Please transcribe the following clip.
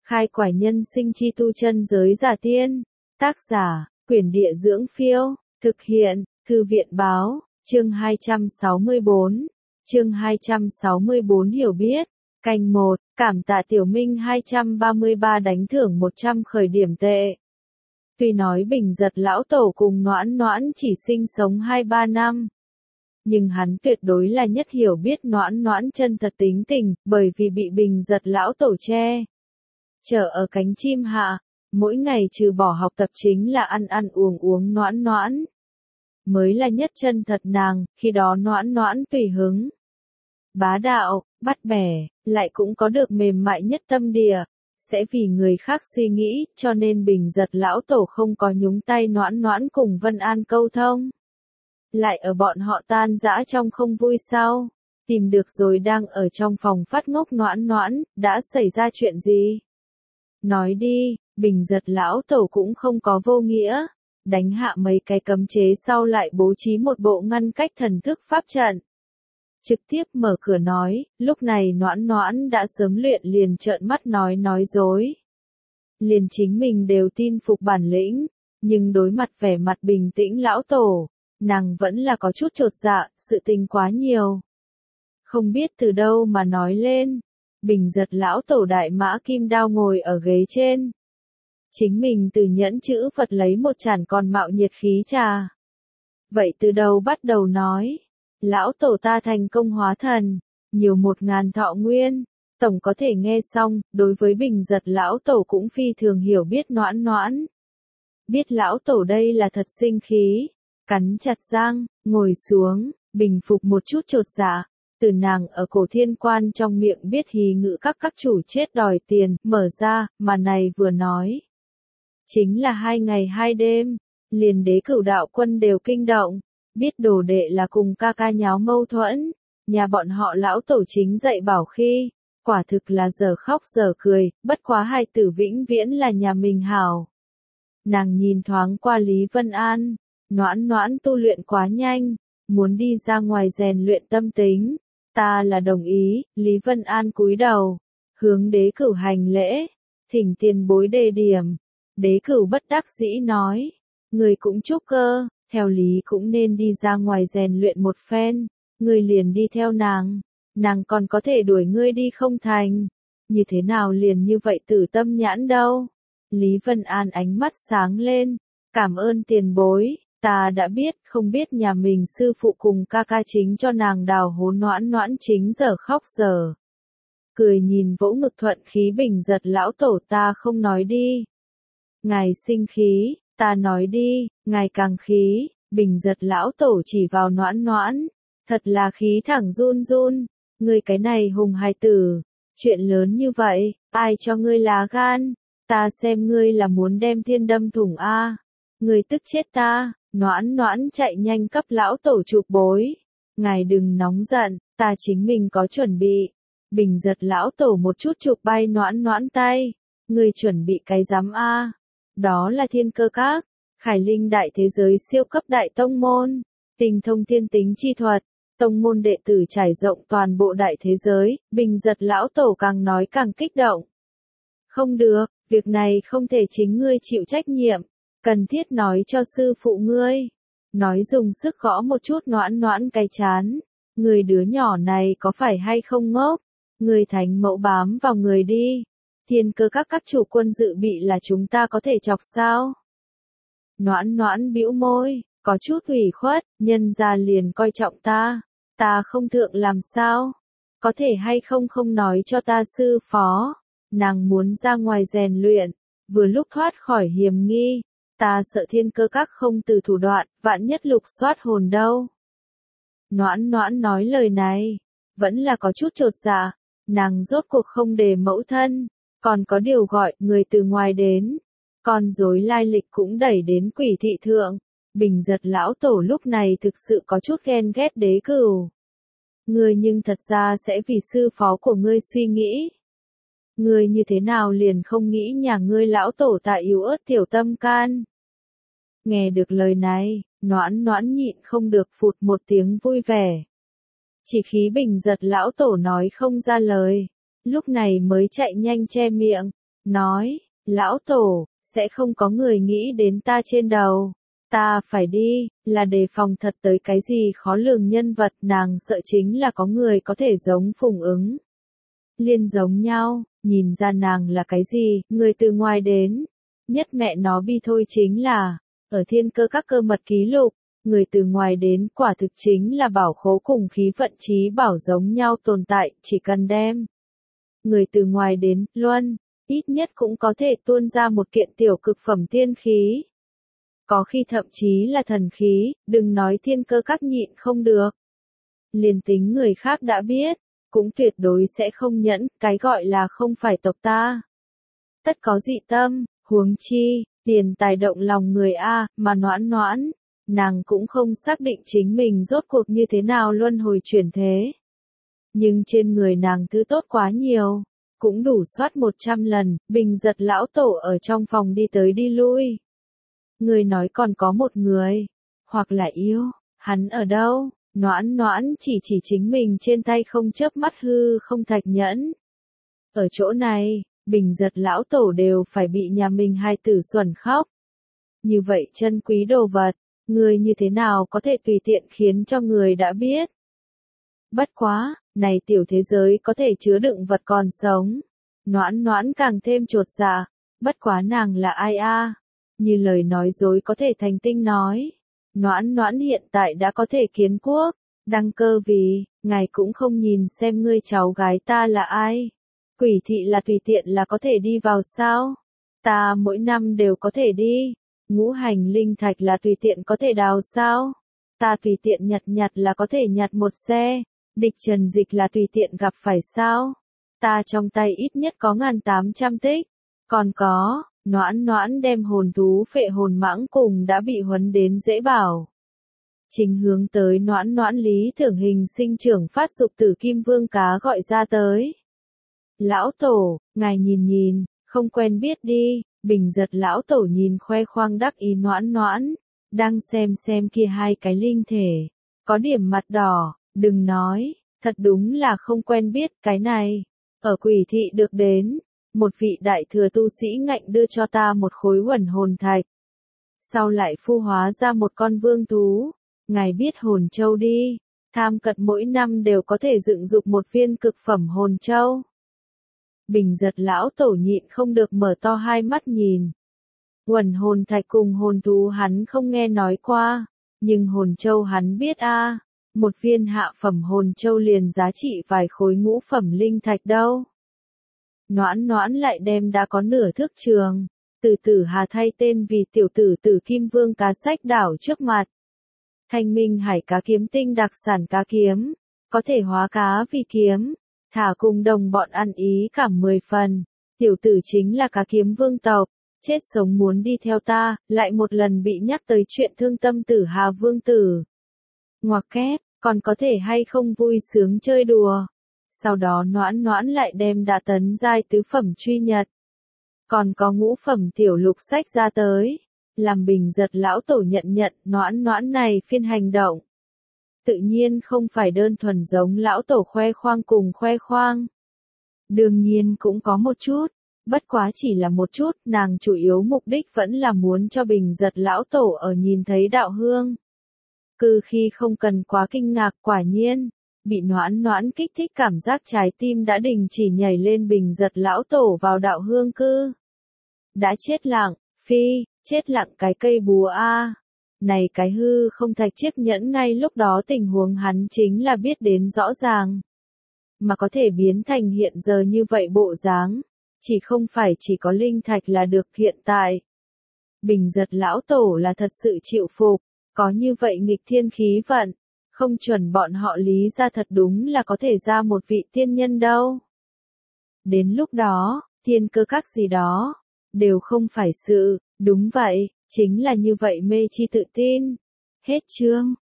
Khai quải nhân sinh chi tu chân giới giả tiên. Tác giả, Quyển Địa Dưỡng Phiêu. Thực hiện, Thư viện Báo. Chương 264. Chương 264 hiểu biết. Canh 1, cảm tạ Tiểu Minh 233 đánh thưởng 100 khởi điểm tệ. Tuy nói Bình Giật lão tổ cùng Noãn Noãn chỉ sinh sống 2-3 năm, nhưng hắn tuyệt đối là nhất hiểu biết Noãn Noãn chân thật tính tình, bởi vì bị Bình Giật lão tổ che chở ở cánh chim hạ, mỗi ngày trừ bỏ học tập chính là ăn ăn uống uống Noãn Noãn mới là nhất chân thật nàng, khi đó Noãn Noãn tùy hứng, bá đạo, bắt bẻ, lại cũng có được mềm mại nhất tâm địa, sẽ vì người khác suy nghĩ, cho nên Bình Giật lão tổ không có nhúng tay Noãn Noãn cùng Vân An câu thông. Lại ở bọn họ tan rã trong không vui sau, tìm được rồi đang ở trong phòng phát ngốc Noãn Noãn, đã xảy ra chuyện gì? Nói đi, Bình Giật lão tổ cũng không có vô nghĩa, đánh hạ mấy cái cấm chế sau lại bố trí một bộ ngăn cách thần thức pháp trận. Trực tiếp mở cửa nói, lúc này Noãn Noãn đã sớm luyện liền trợn mắt nói dối. Liền chính mình đều tin phục bản lĩnh, nhưng đối mặt vẻ mặt bình tĩnh lão tổ, nàng vẫn là có chút chột dạ, sự tình quá nhiều. Không biết từ đâu mà nói lên, Bình Giật lão tổ đại mã kim đao ngồi ở ghế trên. Chính mình từ nhẫn chữ vật lấy một chản còn mạo nhiệt khí trà. Vậy từ đầu bắt đầu nói. Lão tổ ta thành công hóa thần, nhiều 1000 thọ nguyên, tổng có thể nghe xong, đối với Bình Giật lão tổ cũng phi thường hiểu biết Noãn Noãn. Biết lão tổ đây là thật sinh khí, cắn chặt răng, ngồi xuống, bình phục một chút chột dạ, từ nàng ở cổ thiên quan trong miệng biết hí ngữ các chủ chết đòi tiền, mở ra, mà này vừa nói. Chính là 2 ngày 2 đêm, liền Đế Cửu đạo quân đều kinh động. Biết đồ đệ là cùng ca nháo mâu thuẫn, nhà bọn họ lão tổ chính dạy bảo khi, quả thực là giờ khóc giờ cười, bất quá hai tử vĩnh viễn là nhà mình hảo. Nàng nhìn thoáng qua Lý Vân An, Noãn Noãn tu luyện quá nhanh, muốn đi ra ngoài rèn luyện tâm tính, ta là đồng ý, Lý Vân An cúi đầu, hướng Đế Cửu hành lễ, thỉnh tiền bối đề điểm. Đế Cửu bất đắc dĩ nói, người cũng trúc cơ. Theo lý cũng nên đi ra ngoài rèn luyện một phen, ngươi liền đi theo nàng còn có thể đuổi ngươi đi không thành, như thế nào liền như vậy tử tâm nhãn đâu. Lý Vân An ánh mắt sáng lên, cảm ơn tiền bối, ta đã biết, không biết nhà mình sư phụ cùng ca chính cho nàng đào hố Noãn Noãn chính giờ khóc giờ cười nhìn vỗ ngực thuận khí Bình Giật lão tổ ta không nói đi. Ngài sinh khí. Ta nói đi, ngài càng khí, Bình Giật lão tổ chỉ vào Noãn Noãn, thật là khí thẳng run run, ngươi cái này hùng hài tử, chuyện lớn như vậy, ai cho ngươi lá gan, ta xem ngươi là muốn đem thiên đâm thủng a, ngươi tức chết ta. Noãn Noãn chạy nhanh cấp lão tổ chụp bối, ngài đừng nóng giận, ta chính mình có chuẩn bị. Bình Giật lão tổ một chút chụp bay Noãn Noãn tay, ngươi chuẩn bị cái giám a. Đó là Thiên Cơ Các, Khải Linh đại thế giới siêu cấp đại tông môn, tinh thông thiên tính chi thuật, tông môn đệ tử trải rộng toàn bộ đại thế giới, Bình Giật lão tổ càng nói càng kích động. Không được, việc này không thể chính ngươi chịu trách nhiệm, cần thiết nói cho sư phụ ngươi. Nói dùng sức gõ một chút Noãn Noãn cái chán, người đứa nhỏ này có phải hay không ngốc, người thánh mẫu bám vào người đi. Thiên Cơ các chủ quân dự bị là chúng ta có thể chọc sao? Noãn Noãn bĩu môi, có chút ủy khuất, nhân ra liền coi trọng ta không thượng làm sao? Có thể hay không nói cho ta sư phó, nàng muốn ra ngoài rèn luyện, vừa lúc thoát khỏi hiểm nghi, ta sợ Thiên Cơ các không từ thủ đoạn, vạn nhất lục soát hồn đâu. Noãn Noãn nói lời này, vẫn là có chút chột dạ, nàng rốt cuộc không để mẫu thân. Còn có điều gọi người từ ngoài đến, con rối lai lịch cũng đẩy đến quỷ thị thượng. Bình Giật lão tổ lúc này thực sự có chút ghen ghét Đế Cửu. Ngươi nhưng thật ra sẽ vì sư phó của ngươi suy nghĩ. Ngươi như thế nào liền không nghĩ nhà ngươi lão tổ tại yếu ớt tiểu tâm can. Nghe được lời này, Noãn Noãn nhịn không được phụt một tiếng vui vẻ. Chỉ khí Bình Giật lão tổ nói không ra lời. Lúc này mới chạy nhanh che miệng, nói, lão tổ, sẽ không có người nghĩ đến ta trên đầu. Ta phải đi, là đề phòng thật tới cái gì khó lường nhân vật, nàng sợ chính là có người có thể giống Phùng Ứng Liên giống nhau, nhìn ra nàng là cái gì, người từ ngoài đến. Nhất mẹ nó bi thôi chính là, ở thiên cơ các cơ mật ký lục, người từ ngoài đến quả thực chính là bảo khố cùng khí vận chí bảo giống nhau tồn tại, chỉ cần đem người từ ngoài đến, luân, ít nhất cũng có thể tuôn ra một kiện tiểu cực phẩm tiên khí. Có khi thậm chí là thần khí, đừng nói thiên cơ các nhịn không được. Liền tính người khác đã biết, cũng tuyệt đối sẽ không nhẫn, cái gọi là không phải tộc ta. Tất có dị tâm, huống chi, tiền tài động lòng người a, mà Noãn Noãn, nàng cũng không xác định chính mình rốt cuộc như thế nào luân hồi chuyển thế. Nhưng trên người nàng thứ tốt quá nhiều, cũng đủ soát 100 lần, Bình Giật lão tổ ở trong phòng đi tới đi lui. Người nói còn có một người, hoặc là yêu, hắn ở đâu? Noãn Noãn chỉ chính mình trên tay không chớp mắt hư không thạch nhẫn. Ở chỗ này, Bình Giật lão tổ đều phải bị nhà mình hai tử xuẩn khóc. Như vậy chân quý đồ vật, người như thế nào có thể tùy tiện khiến cho người đã biết. Bất quá, này tiểu thế giới có thể chứa đựng vật còn sống. Noãn Noãn càng thêm chột dạ, bất quá nàng là ai a? Như lời nói dối có thể thành tinh nói. Noãn Noãn hiện tại đã có thể kiến quốc, đăng cơ vì, ngài cũng không nhìn xem ngươi cháu gái ta là ai. Quỷ thị là tùy tiện là có thể đi vào sao? Ta mỗi năm đều có thể đi. Ngũ hành linh thạch là tùy tiện có thể đào sao? Ta tùy tiện nhặt là có thể nhặt một xe. Địch Trần Dịch là tùy tiện gặp phải sao? Ta trong tay ít nhất có 1800 tích. Còn có, Noãn Noãn đem hồn thú phệ hồn mãng cùng đã bị huấn đến dễ bảo. Chính hướng tới Noãn Noãn lý tưởng hình sinh trưởng phát dục tử kim vương cá gọi ra tới. Lão tổ, ngài nhìn, không quen biết đi. Bình Giật lão tổ nhìn khoe khoang đắc ý Noãn Noãn, đang xem kia hai cái linh thể, có điểm mặt đỏ, đừng nói, thật đúng là không quen biết cái này. Ở Quỷ thị được đến, một vị đại thừa tu sĩ ngạnh đưa cho ta một khối huẩn hồn thạch. Sau lại phu hóa ra một con vương thú, ngài biết hồn châu đi, tham cật mỗi năm đều có thể dựng dục một viên cực phẩm hồn châu. Bình Giật lão tổ nhịn không được mở to hai mắt nhìn. Huẩn hồn thạch cùng hồn thú hắn không nghe nói qua, nhưng hồn châu hắn biết a, một viên hạ phẩm hồn châu liền giá trị vài khối ngũ phẩm linh thạch đâu. Noãn Noãn lại đem đã có nửa thước trường, từ Tử Hà thay tên vì tiểu tử Tử Kim Vương cá sách đảo trước mặt. Thanh Minh Hải cá kiếm tinh đặc sản cá kiếm, có thể hóa cá vì kiếm, thả cùng đồng bọn ăn ý cả 10 phần. Tiểu tử chính là cá kiếm vương tộc, chết sống muốn đi theo ta, lại một lần bị nhắc tới chuyện thương tâm Tử Hà vương tử. Ngoặc kép, còn có thể hay không vui sướng chơi đùa. Sau đó Noãn Noãn lại đem đã tấn giai tứ phẩm truy nhật. Còn có ngũ phẩm tiểu lục sách ra tới. Làm Bình Giật lão tổ nhận Noãn Noãn này phiên hành động. Tự nhiên không phải đơn thuần giống lão tổ khoe khoang cùng khoe khoang. Đương nhiên cũng có một chút, bất quá chỉ là một chút, nàng chủ yếu mục đích vẫn là muốn cho Bình Giật lão tổ ở nhìn thấy đạo hương. Cứ khi không cần quá kinh ngạc, quả nhiên, bị Noãn Noãn kích thích cảm giác trái tim đã đình chỉ nhảy lên. Bình Giật lão tổ vào đạo hương cư. Đã chết lặng, phi, chết lặng cái cây búa a. Này cái hư không thạch chiếc nhẫn ngay lúc đó tình huống hắn chính là biết đến rõ ràng. Mà có thể biến thành hiện giờ như vậy bộ dáng, chỉ không phải chỉ có linh thạch là được hiện tại. Bình Giật lão tổ là thật sự chịu phục, có như vậy nghịch thiên khí vận, không chuẩn bọn họ lý ra thật đúng là có thể ra một vị tiên nhân đâu. Đến lúc đó, thiên cơ các gì đó, đều không phải sự, đúng vậy, chính là như vậy mê chi tự tin. Hết chương.